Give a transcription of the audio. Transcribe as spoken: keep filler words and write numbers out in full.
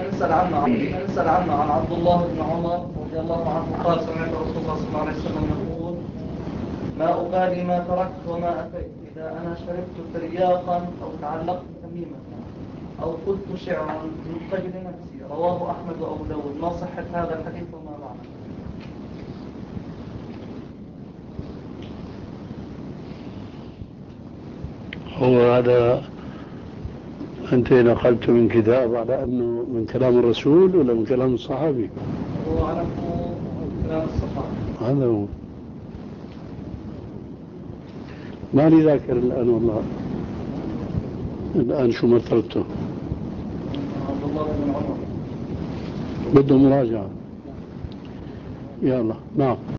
نسأل عنه نسأل عنه عن عبد الله بن عمر رضي الله عنه قال سمعت رسول الله صلى الله عليه وسلم يقول: ما أبالي ما تركت وما أتيت، إذا أنا شربت ترياقا أو تعلقت تميمة أو قلت شعرا من قبل نفسي. رواه أحمد وأبو داود. ما صحة هذا الحديث وما معنى؟ هو هذا أنت نقلت من كتاب على أنه من كلام الرسول ولا من كلام الصحابي؟ هو على كلام الصحابي. هذا هو. ما لي ذاكر الآن والله، الآن شو مرتبته؟ عبد الله بن عمر بده مراجعة. يلا نعم.